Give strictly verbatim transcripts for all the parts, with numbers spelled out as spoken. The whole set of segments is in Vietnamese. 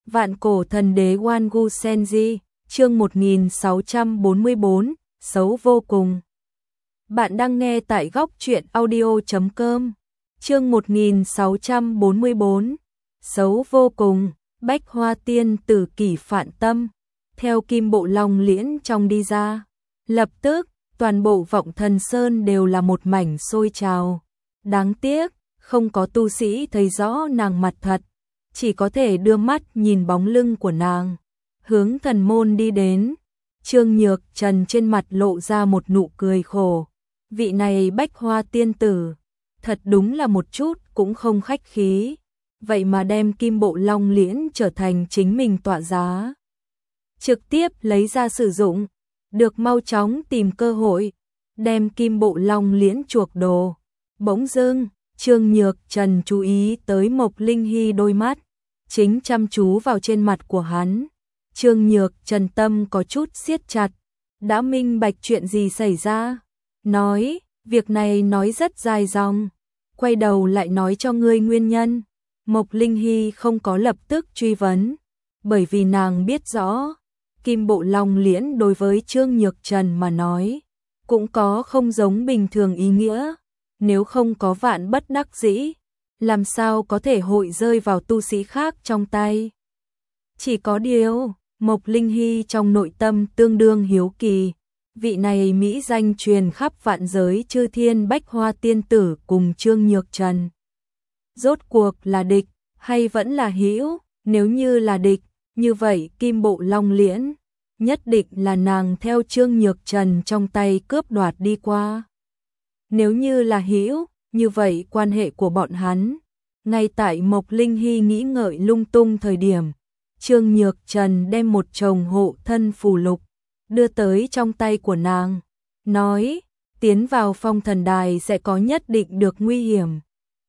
Vạn cổ thần đế Wangu Senji, chương một nghìn sáu trăm bốn mươi bốn, xấu vô cùng. Bạn đang nghe tại góc truyện audio chấm com, chương một nghìn sáu trăm bốn mươi bốn, xấu vô cùng. Bách Hoa Tiên Tử Kỷ Phạn Tâm, theo Kim Bộ Long Liễn trong đi ra. Lập tức, toàn bộ Vọng Thần Sơn đều là một mảnh sôi trào. Đáng tiếc, không có tu sĩ thấy rõ nàng mặt thật, chỉ có thể đưa mắt nhìn bóng lưng của nàng, hướng thần môn đi đến. Trương Nhược Trần trên mặt lộ ra một nụ cười khổ. Vị này Bách Hoa Tiên Tử, thật đúng là một chút cũng không khách khí. Vậy mà đem Kim Bộ Long Liễn trở thành chính mình tọa giá, trực tiếp lấy ra sử dụng, được mau chóng tìm cơ hội, đem Kim Bộ Long Liễn chuộc đồ. Bỗng dưng, Trương Nhược Trần chú ý tới Mộc Linh Hy đôi mắt, chính chăm chú vào trên mặt của hắn. Trương Nhược Trần tâm có chút siết chặt, đã minh bạch chuyện gì xảy ra. Nói, việc này nói rất dài dòng, quay đầu lại nói cho ngươi nguyên nhân. Mộc Linh Hy không có lập tức truy vấn, bởi vì nàng biết rõ, Kim Bộ Long Liễn đối với Trương Nhược Trần mà nói, cũng có không giống bình thường ý nghĩa. Nếu không có vạn bất đắc dĩ, làm sao có thể hội rơi vào tu sĩ khác trong tay. Chỉ có điều, Mộc Linh Hy trong nội tâm tương đương hiếu kỳ, vị này mỹ danh truyền khắp vạn giới chư thiên Bách Hoa Tiên Tử cùng Trương Nhược Trần, rốt cuộc là địch hay vẫn là hữu? Nếu như là địch, như vậy Kim Bộ Long Liễn nhất định là nàng theo Trương Nhược Trần trong tay cướp đoạt đi qua. Nếu như là hữu, như vậy quan hệ của bọn hắn. Ngay tại Mộc Linh Hy nghĩ ngợi lung tung thời điểm, Trương Nhược Trần đem một chồng hộ thân phù lục đưa tới trong tay của nàng, nói, tiến vào Phong Thần Đài sẽ có nhất định được nguy hiểm.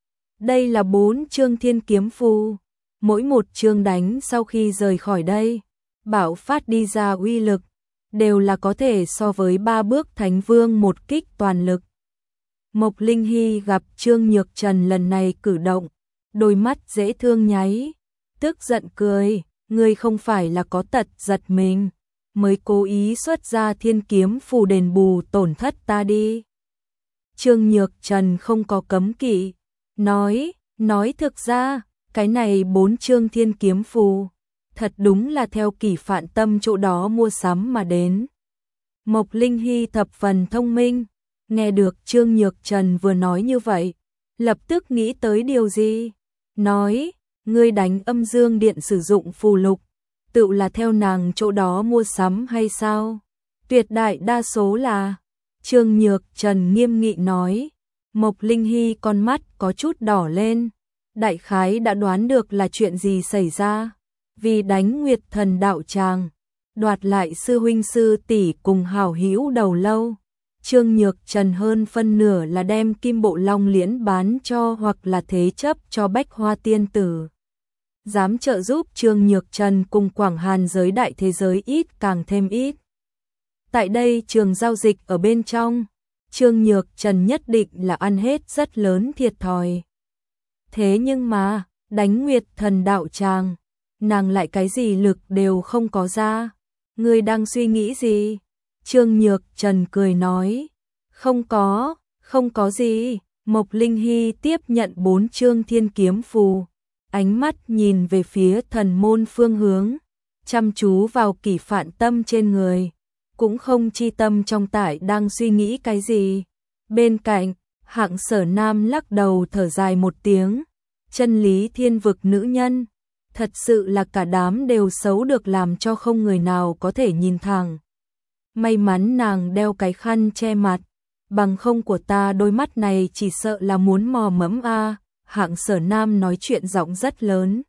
Đây là bốn chương thiên kiếm phù, mỗi một chương đánh sau khi rời khỏi đây, bạo phát đi ra uy lực, đều là có thể so với ba bước Thánh Vương một kích toàn lực. Mộc Linh Hy gặp Trương Nhược Trần lần này cử động, đôi mắt dễ thương nháy, tức giận cười, ngươi không phải là có tật giật mình, mới cố ý xuất ra thiên kiếm phù đền bù tổn thất ta đi. Trương Nhược Trần không có cấm kỵ, nói, nói thực ra, cái này bốn chương thiên kiếm phù, thật đúng là theo Kỷ Phạn Tâm chỗ đó mua sắm mà đến. Mộc Linh Hy thập phần thông minh, nghe được Trương Nhược Trần vừa nói như vậy, lập tức nghĩ tới điều gì, nói, ngươi đánh Âm Dương Điện sử dụng phù lục, tự là theo nàng chỗ đó mua sắm hay sao? Tuyệt đại đa số là. Trương Nhược Trần nghiêm nghị nói. Mộc Linh Hy con mắt có chút đỏ lên, đại khái đã đoán được là chuyện gì xảy ra. Vì đánh Nguyệt Thần đạo tràng, đoạt lại sư huynh sư tỷ cùng hảo hữu đầu lâu, Trương Nhược Trần hơn phân nửa là đem Kim Bộ Long Liễn bán cho hoặc là thế chấp cho Bách Hoa Tiên Tử. Dám trợ giúp Trương Nhược Trần cùng Quảng Hàn giới đại thế giới ít càng thêm ít. Tại đây trường giao dịch ở bên trong, Trương Nhược Trần nhất định là ăn hết rất lớn thiệt thòi. Thế nhưng mà, đánh Nguyệt Thần đạo tràng, nàng lại cái gì lực đều không có ra. Ngươi đang suy nghĩ gì? Trương Nhược Trần cười nói, không có, không có gì. Mộc Linh Hy tiếp nhận bốn chương thiên kiếm phù, ánh mắt nhìn về phía thần môn phương hướng, chăm chú vào Kỷ Phạn Tâm trên người, cũng không chi tâm trong tại đang suy nghĩ cái gì. Bên cạnh, Hạng Sở Nam lắc đầu thở dài một tiếng, chân lý thiên vực nữ nhân, thật sự là cả đám đều xấu được làm cho không người nào có thể nhìn thẳng. May mắn nàng đeo cái khăn che mặt, bằng không của ta đôi mắt này chỉ sợ là muốn mò mẫm a. Hạng Sở Nam nói chuyện giọng rất lớn,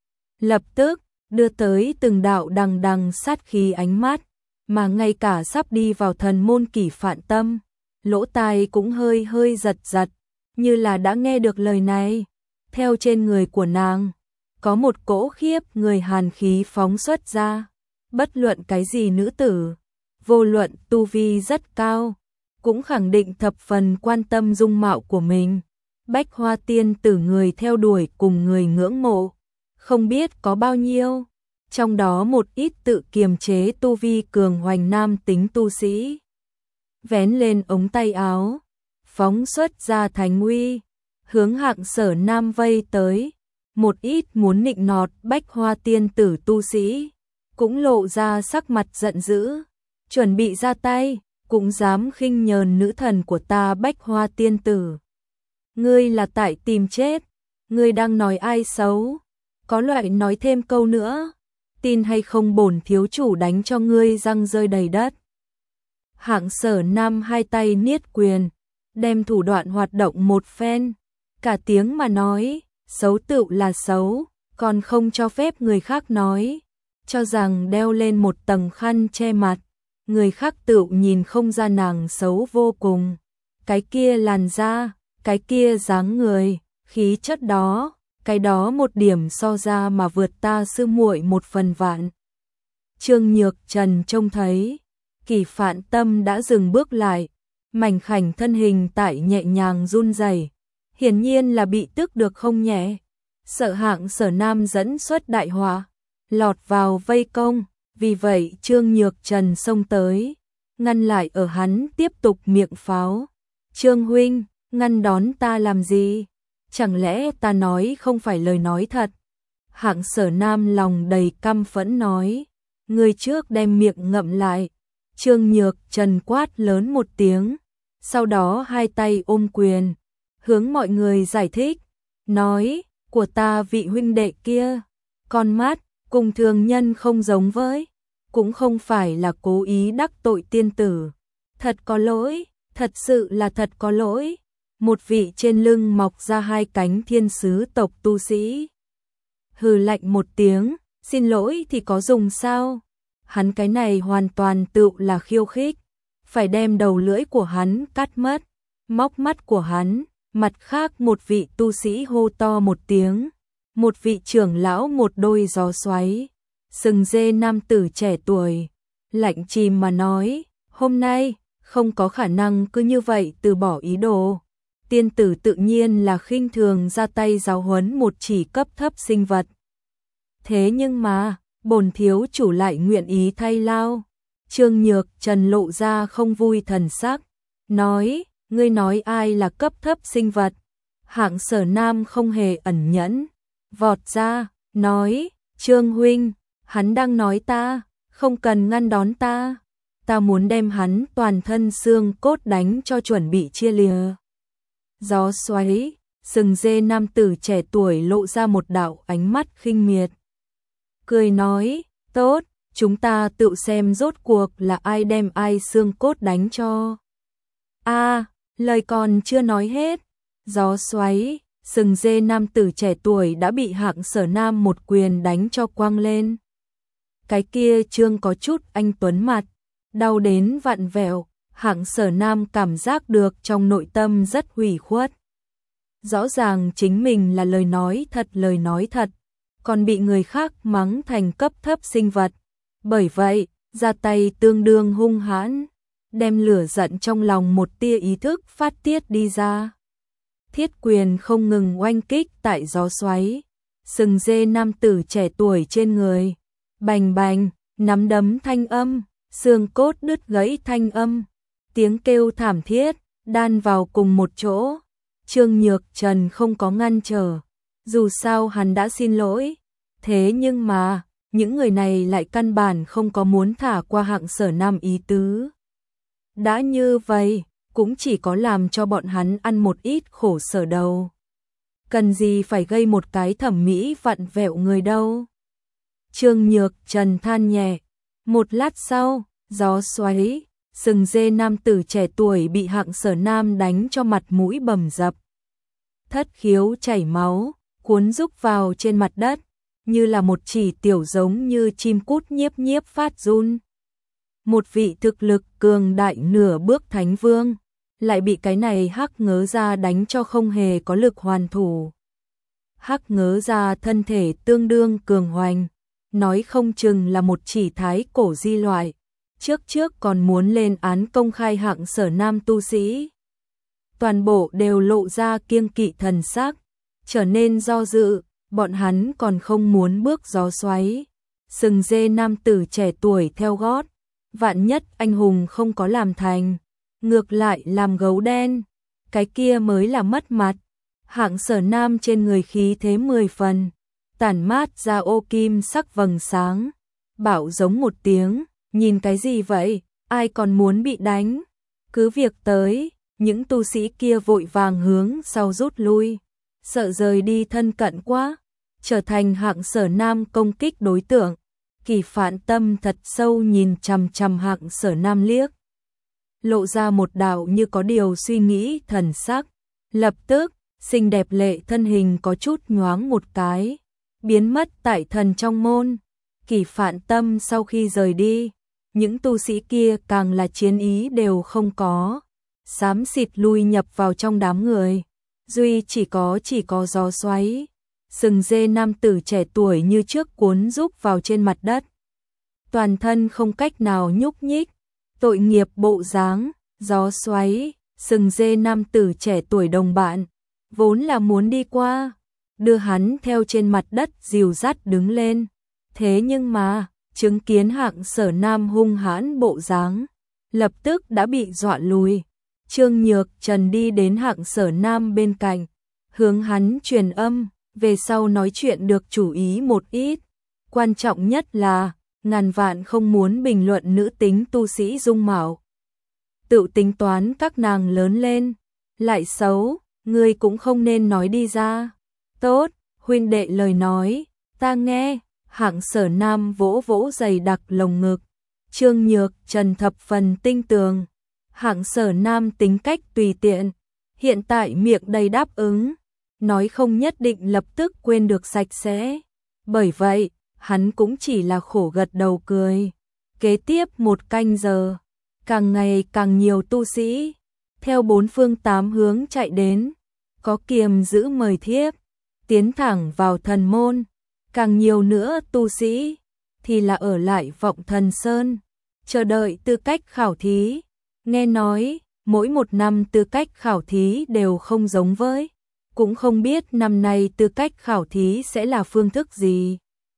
lập tức đưa tới từng đạo đằng đằng sát khí ánh mắt, mà ngay cả sắp đi vào thần môn Kỷ Phạn Tâm, lỗ tai cũng hơi hơi giật giật, như là đã nghe được lời này. Theo trên người của nàng, có một cỗ khiếp người hàn khí phóng xuất ra, bất luận cái gì nữ tử, vô luận tu vi rất cao, cũng khẳng định thập phần quan tâm dung mạo của mình. Bách Hoa Tiên Tử người theo đuổi cùng người ngưỡng mộ, không biết có bao nhiêu, trong đó một ít tự kiềm chế tu vi cường hoành nam tính tu sĩ. Vén lên ống tay áo, phóng xuất ra thánh uy, hướng Hạng Sở Nam vây tới. Một ít muốn nịnh nọt Bách Hoa tiên tử tu sĩ, cũng lộ ra sắc mặt giận dữ, chuẩn bị ra tay, cũng dám khinh nhờn nữ thần của ta Bách Hoa tiên tử. Ngươi là tại tìm chết, ngươi đang nói ai xấu, có loại nói thêm câu nữa, tin hay không bổn thiếu chủ đánh cho ngươi răng rơi đầy đất. Hạng Sở Nam hai tay niết quyền, đem thủ đoạn hoạt động một phen, cả tiếng mà nói, xấu tựu là xấu, còn không cho phép người khác nói, cho rằng đeo lên một tầng khăn che mặt, người khác tựu nhìn không ra nàng xấu vô cùng. Cái kia làn da, cái kia dáng người, khí chất đó, cái đó một điểm so ra mà vượt ta sư muội một phần vạn. Trương Nhược Trần trông thấy, Kỳ Phạn Tâm đã dừng bước lại, mảnh khảnh thân hình tại nhẹ nhàng run rẩy, hiển nhiên là bị tức được không nhẹ, sợ Hạng Sở Nam dẫn xuất đại họa, lọt vào vây công, vì vậy Trương Nhược Trần xông tới, ngăn lại ở hắn tiếp tục miệng pháo. Trương huynh, ngăn đón ta làm gì? Chẳng lẽ ta nói không phải lời nói thật? Hạng Sở Nam lòng đầy căm phẫn nói, người trước đem miệng ngậm lại. Trương Nhược Trần quát lớn một tiếng, sau đó hai tay ôm quyền, hướng mọi người giải thích, nói, của ta vị huynh đệ kia, con mắt, cùng thường nhân không giống với, cũng không phải là cố ý đắc tội tiên tử, thật có lỗi, thật sự là thật có lỗi. Một vị trên lưng mọc ra hai cánh thiên sứ tộc tu sĩ hừ lạnh một tiếng, xin lỗi thì có dùng sao? Hắn cái này hoàn toàn tự là khiêu khích, phải đem đầu lưỡi của hắn cắt mất, móc mắt của hắn. Mặt khác một vị tu sĩ hô to một tiếng, một vị trưởng lão một đôi gió xoáy, sừng dê nam tử trẻ tuổi, lạnh chìm mà nói, hôm nay không có khả năng cứ như vậy từ bỏ ý đồ. Tiên tử tự nhiên là khinh thường ra tay giáo huấn một chỉ cấp thấp sinh vật. Thế nhưng mà, bổn thiếu chủ lại nguyện ý thay lao. Trương Nhược Trần lộ ra không vui thần sắc, nói, ngươi nói ai là cấp thấp sinh vật? Hạng Sở Nam không hề ẩn nhẫn, vọt ra, nói, Trương huynh, hắn đang nói ta, không cần ngăn đón ta, ta muốn đem hắn toàn thân xương cốt đánh cho chuẩn bị chia lìa. Gió xoáy, sừng dê nam tử trẻ tuổi lộ ra một đạo ánh mắt khinh miệt, cười nói, tốt, chúng ta tự xem rốt cuộc là ai đem ai xương cốt đánh cho. A, à, lời còn chưa nói hết, gió xoáy, sừng dê nam tử trẻ tuổi đã bị Hạng Sở Nam một quyền đánh cho quăng lên. Cái kia trương có chút anh tuấn mặt, đau đến vặn vẹo, Hạng Sở Nam cảm giác được trong nội tâm rất hủy khuất. Rõ ràng chính mình là lời nói thật lời nói thật, còn bị người khác mắng thành cấp thấp sinh vật. Bởi vậy, ra tay tương đương hung hãn, đem lửa giận trong lòng một tia ý thức phát tiết đi ra. Thiết quyền không ngừng oanh kích tại gió xoáy, sừng dê nam tử trẻ tuổi trên người, bành bành, nắm đấm thanh âm, xương cốt đứt gãy thanh âm, tiếng kêu thảm thiết, đan vào cùng một chỗ. Trương Nhược Trần không có ngăn trở, dù sao hắn đã xin lỗi, thế nhưng mà, những người này lại căn bản không có muốn thả qua Hạng Sở Nam ý tứ. Đã như vậy, cũng chỉ có làm cho bọn hắn ăn một ít khổ sở đầu. Cần gì phải gây một cái thẩm mỹ vặn vẹo người đâu. Trương Nhược Trần than nhẹ, một lát sau, gió xoáy, sừng dê nam tử trẻ tuổi bị Hạng Sở Nam đánh cho mặt mũi bầm dập. Thất khiếu chảy máu, cuốn rúc vào trên mặt đất, như là một chỉ tiểu giống như chim cút nhiếp nhiếp phát run. Một vị thực lực cường đại nửa bước thánh vương, lại bị cái này Hắc Ngớ Ra đánh cho không hề có lực hoàn thủ. Hắc Ngớ Ra thân thể tương đương cường hoành, nói không chừng là một chỉ thái cổ di loại, trước trước còn muốn lên án công khai Hạng Sở Nam tu sĩ. Toàn bộ đều lộ ra kiêng kỵ thần sắc, trở nên do dự, bọn hắn còn không muốn bước gió xoáy. sừng dê nam tử trẻ tuổi theo gót, vạn nhất anh hùng không có làm thành, ngược lại làm gấu đen, cái kia mới là mất mặt. Hạng Sở Nam trên người khí thế mười phần, tản mát ra ô kim sắc vầng sáng, bảo giống một tiếng, nhìn cái gì vậy, ai còn muốn bị đánh, cứ việc tới. Những tu sĩ kia vội vàng hướng sau rút lui, sợ rời đi thân cận quá, trở thành Hạng Sở Nam công kích đối tượng. Kỳ Phạn Tâm thật sâu nhìn chằm chằm Hạng Sở Nam liếc, lộ ra một đạo như có điều suy nghĩ thần sắc, lập tức, xinh đẹp lệ thân hình có chút nhoáng một cái, biến mất tại thần trong môn. Kỳ Phạn Tâm sau khi rời đi, những tu sĩ kia càng là chiến ý đều không có, xám xịt lui nhập vào trong đám người, duy chỉ có chỉ có gió xoáy, sừng dê nam tử trẻ tuổi như trước cuốn rúc vào trên mặt đất, toàn thân không cách nào nhúc nhích, tội nghiệp bộ dáng. Gió xoáy, sừng dê nam tử trẻ tuổi đồng bạn, vốn là muốn đi qua, đưa hắn theo trên mặt đất dìu dắt đứng lên, thế nhưng mà, chứng kiến Hạng Sở Nam hung hãn bộ dáng, lập tức đã bị dọa lùi. Trương Nhược Trần đi đến Hạng Sở Nam bên cạnh, hướng hắn truyền âm, về sau nói chuyện được chú ý một ít, quan trọng nhất là, ngàn vạn không muốn bình luận nữ tính tu sĩ dung mạo. Tự tính toán các nàng lớn lên, lại xấu, ngươi cũng không nên nói đi ra. Tốt, huynh đệ lời nói, ta nghe. Hạng Sở Nam vỗ vỗ dày đặc lồng ngực, Trương Nhược Trần thập phần tinh tường. Hạng Sở Nam tính cách tùy tiện, hiện tại miệng đầy đáp ứng, nói không nhất định lập tức quên được sạch sẽ. Bởi vậy, hắn cũng chỉ là khổ gật đầu cười. Kế tiếp một canh giờ, càng ngày càng nhiều tu sĩ theo bốn phương tám hướng chạy đến, có kiềm giữ mời thiếp, tiến thẳng vào thần môn. Càng nhiều nữa tu sĩ thì là ở lại Vọng Thần Sơn, chờ đợi tư cách khảo thí. Nghe nói, mỗi một năm tư cách khảo thí đều không giống với, cũng không biết năm nay tư cách khảo thí sẽ là phương thức gì.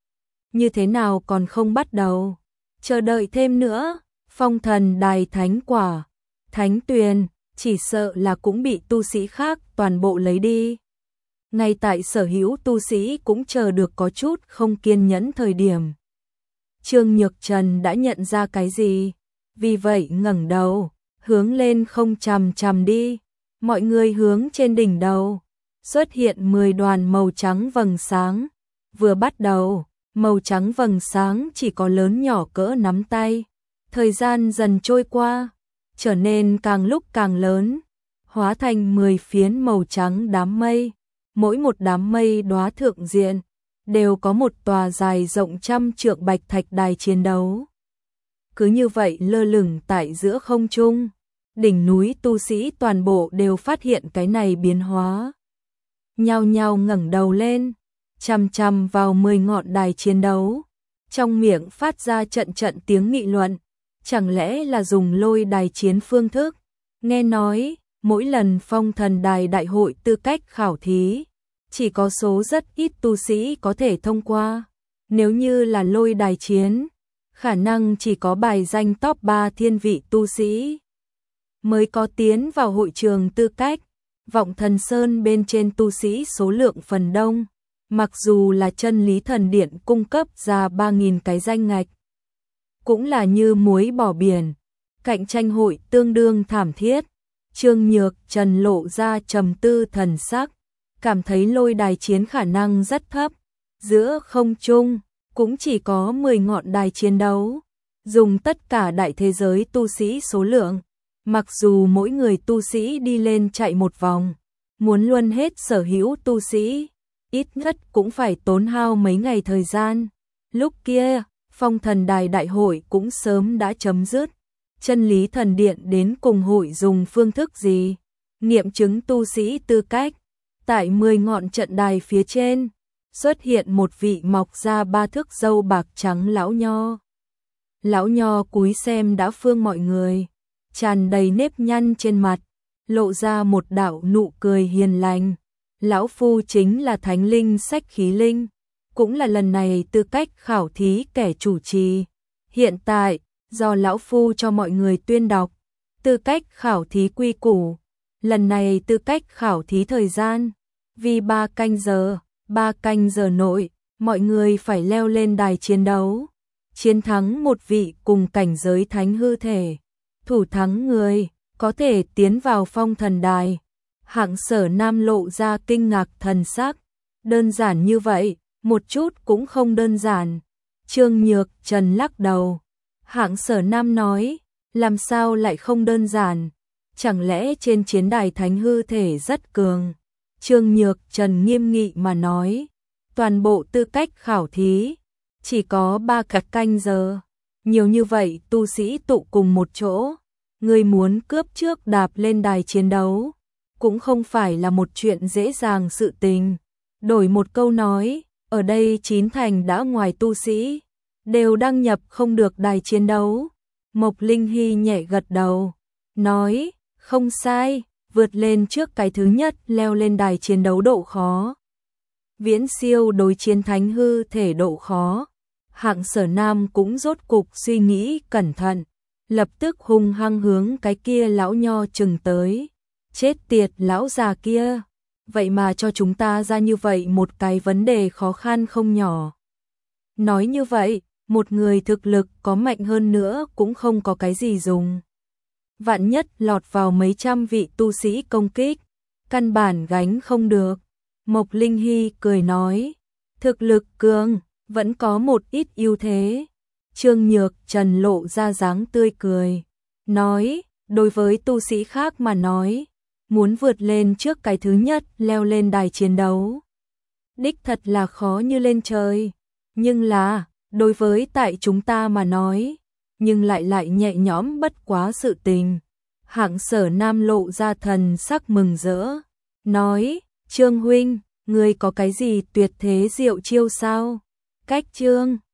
Như thế nào còn không bắt đầu, chờ đợi thêm nữa. Phong Thần Đài Thánh Quả, Thánh Tuyền, chỉ sợ là cũng bị tu sĩ khác toàn bộ lấy đi. Ngay tại sở hữu tu sĩ cũng chờ được có chút không kiên nhẫn thời điểm, Trương Nhược Trần đã nhận ra cái gì, vì vậy ngẩng đầu, hướng lên không chằm chằm đi. Mọi người hướng trên đỉnh đầu, xuất hiện mười đoàn màu trắng vầng sáng. Vừa bắt đầu, màu trắng vầng sáng chỉ có lớn nhỏ cỡ nắm tay. Thời gian dần trôi qua, trở nên càng lúc càng lớn, hóa thành mười phiến màu trắng đám mây. Mỗi một đám mây đóa thượng diện đều có một tòa dài rộng trăm trượng bạch thạch đài chiến đấu. Cứ như vậy lơ lửng tại giữa không trung, đỉnh núi tu sĩ toàn bộ đều phát hiện cái này biến hóa. Nhao nhao ngẩng đầu lên, chằm chằm vào mười ngọn đài chiến đấu, trong miệng phát ra trận trận tiếng nghị luận, chẳng lẽ là dùng lôi đài chiến phương thức? Nghe nói, mỗi lần Phong Thần Đài đại hội tư cách khảo thí, chỉ có số rất ít tu sĩ có thể thông qua. Nếu như là lôi đài chiến, khả năng chỉ có bài danh top ba thiên vị tu sĩ mới có tiến vào hội trường tư cách. Vọng Thần Sơn bên trên tu sĩ số lượng phần đông, mặc dù là Chân Lý Thần Điện cung cấp ra ba nghìn cái danh ngạch, cũng là như muối bỏ biển, cạnh tranh hội tương đương thảm thiết. Trương Nhược Trần lộ ra trầm tư thần sắc, cảm thấy lôi đài chiến khả năng rất thấp. Giữa không trung cũng chỉ có mười ngọn đài chiến đấu, dùng tất cả đại thế giới tu sĩ số lượng, mặc dù mỗi người tu sĩ đi lên chạy một vòng, muốn luân hết sở hữu tu sĩ, ít nhất cũng phải tốn hao mấy ngày thời gian. Lúc kia, Phong Thần Đài đại hội cũng sớm đã chấm dứt. Chân Lý Thần Điện đến cùng hội dùng phương thức gì nghiệm chứng tu sĩ tư cách. Tại mười ngọn trận đài phía trên, xuất hiện một vị mọc ra ba thước râu bạc trắng lão nho. Lão nho cúi xem đã phương mọi người, tràn đầy nếp nhăn trên mặt, lộ ra một đạo nụ cười hiền lành. Lão phu chính là Thánh Linh Sách Khí Linh, cũng là lần này tư cách khảo thí kẻ chủ trì. Hiện tại, do lão phu cho mọi người tuyên đọc tư cách khảo thí quy củ. Lần này tư cách khảo thí thời gian vì ba canh giờ, ba canh giờ nội, mọi người phải leo lên đài chiến đấu, chiến thắng một vị cùng cảnh giới thánh hư thể, thủ thắng người có thể tiến vào phong thần đài. Hạng Sở Nam lộ ra kinh ngạc thần sắc. Đơn giản như vậy, một chút cũng không đơn giản. Trương Nhược Trần lắc đầu. Hạng Sở Nam nói, làm sao lại không đơn giản? Chẳng lẽ trên chiến đài thánh hư thể rất cường? Trương Nhược Trần nghiêm nghị mà nói, toàn bộ tư cách khảo thí chỉ có ba cặp canh giờ. Nhiều như vậy tu sĩ tụ cùng một chỗ, người muốn cướp trước đạp lên đài chiến đấu cũng không phải là một chuyện dễ dàng sự tình. Đổi một câu nói, ở đây chín thành đã ngoài tu sĩ đều đăng nhập không được đài chiến đấu. Mộc Linh Hy nhẹ gật đầu, nói, không sai, vượt lên trước cái thứ nhất leo lên đài chiến đấu độ khó. Viễn siêu đối chiến thánh hư thể độ khó. Hạng Sở Nam cũng rốt cục suy nghĩ cẩn thận, lập tức hung hăng hướng cái kia lão nho chừng tới. Chết tiệt lão già kia, vậy mà cho chúng ta ra như vậy một cái vấn đề khó khăn không nhỏ. Nói như vậy, một người thực lực có mạnh hơn nữa cũng không có cái gì dùng. Vạn nhất lọt vào mấy trăm vị tu sĩ công kích, căn bản gánh không được. Mộc Linh Hy cười nói, thực lực cường, vẫn có một ít ưu thế. Trương Nhược Trần lộ ra dáng tươi cười, nói, đối với tu sĩ khác mà nói, muốn vượt lên trước cái thứ nhất leo lên đài chiến đấu, đích thật là khó như lên trời. Nhưng là, đối với tại chúng ta mà nói, nhưng lại lại nhẹ nhõm bất quá sự tình. Hạng Sở Nam lộ ra thần sắc mừng rỡ, nói, Trương huynh, ngươi có cái gì tuyệt thế diệu chiêu sao? Cách Trương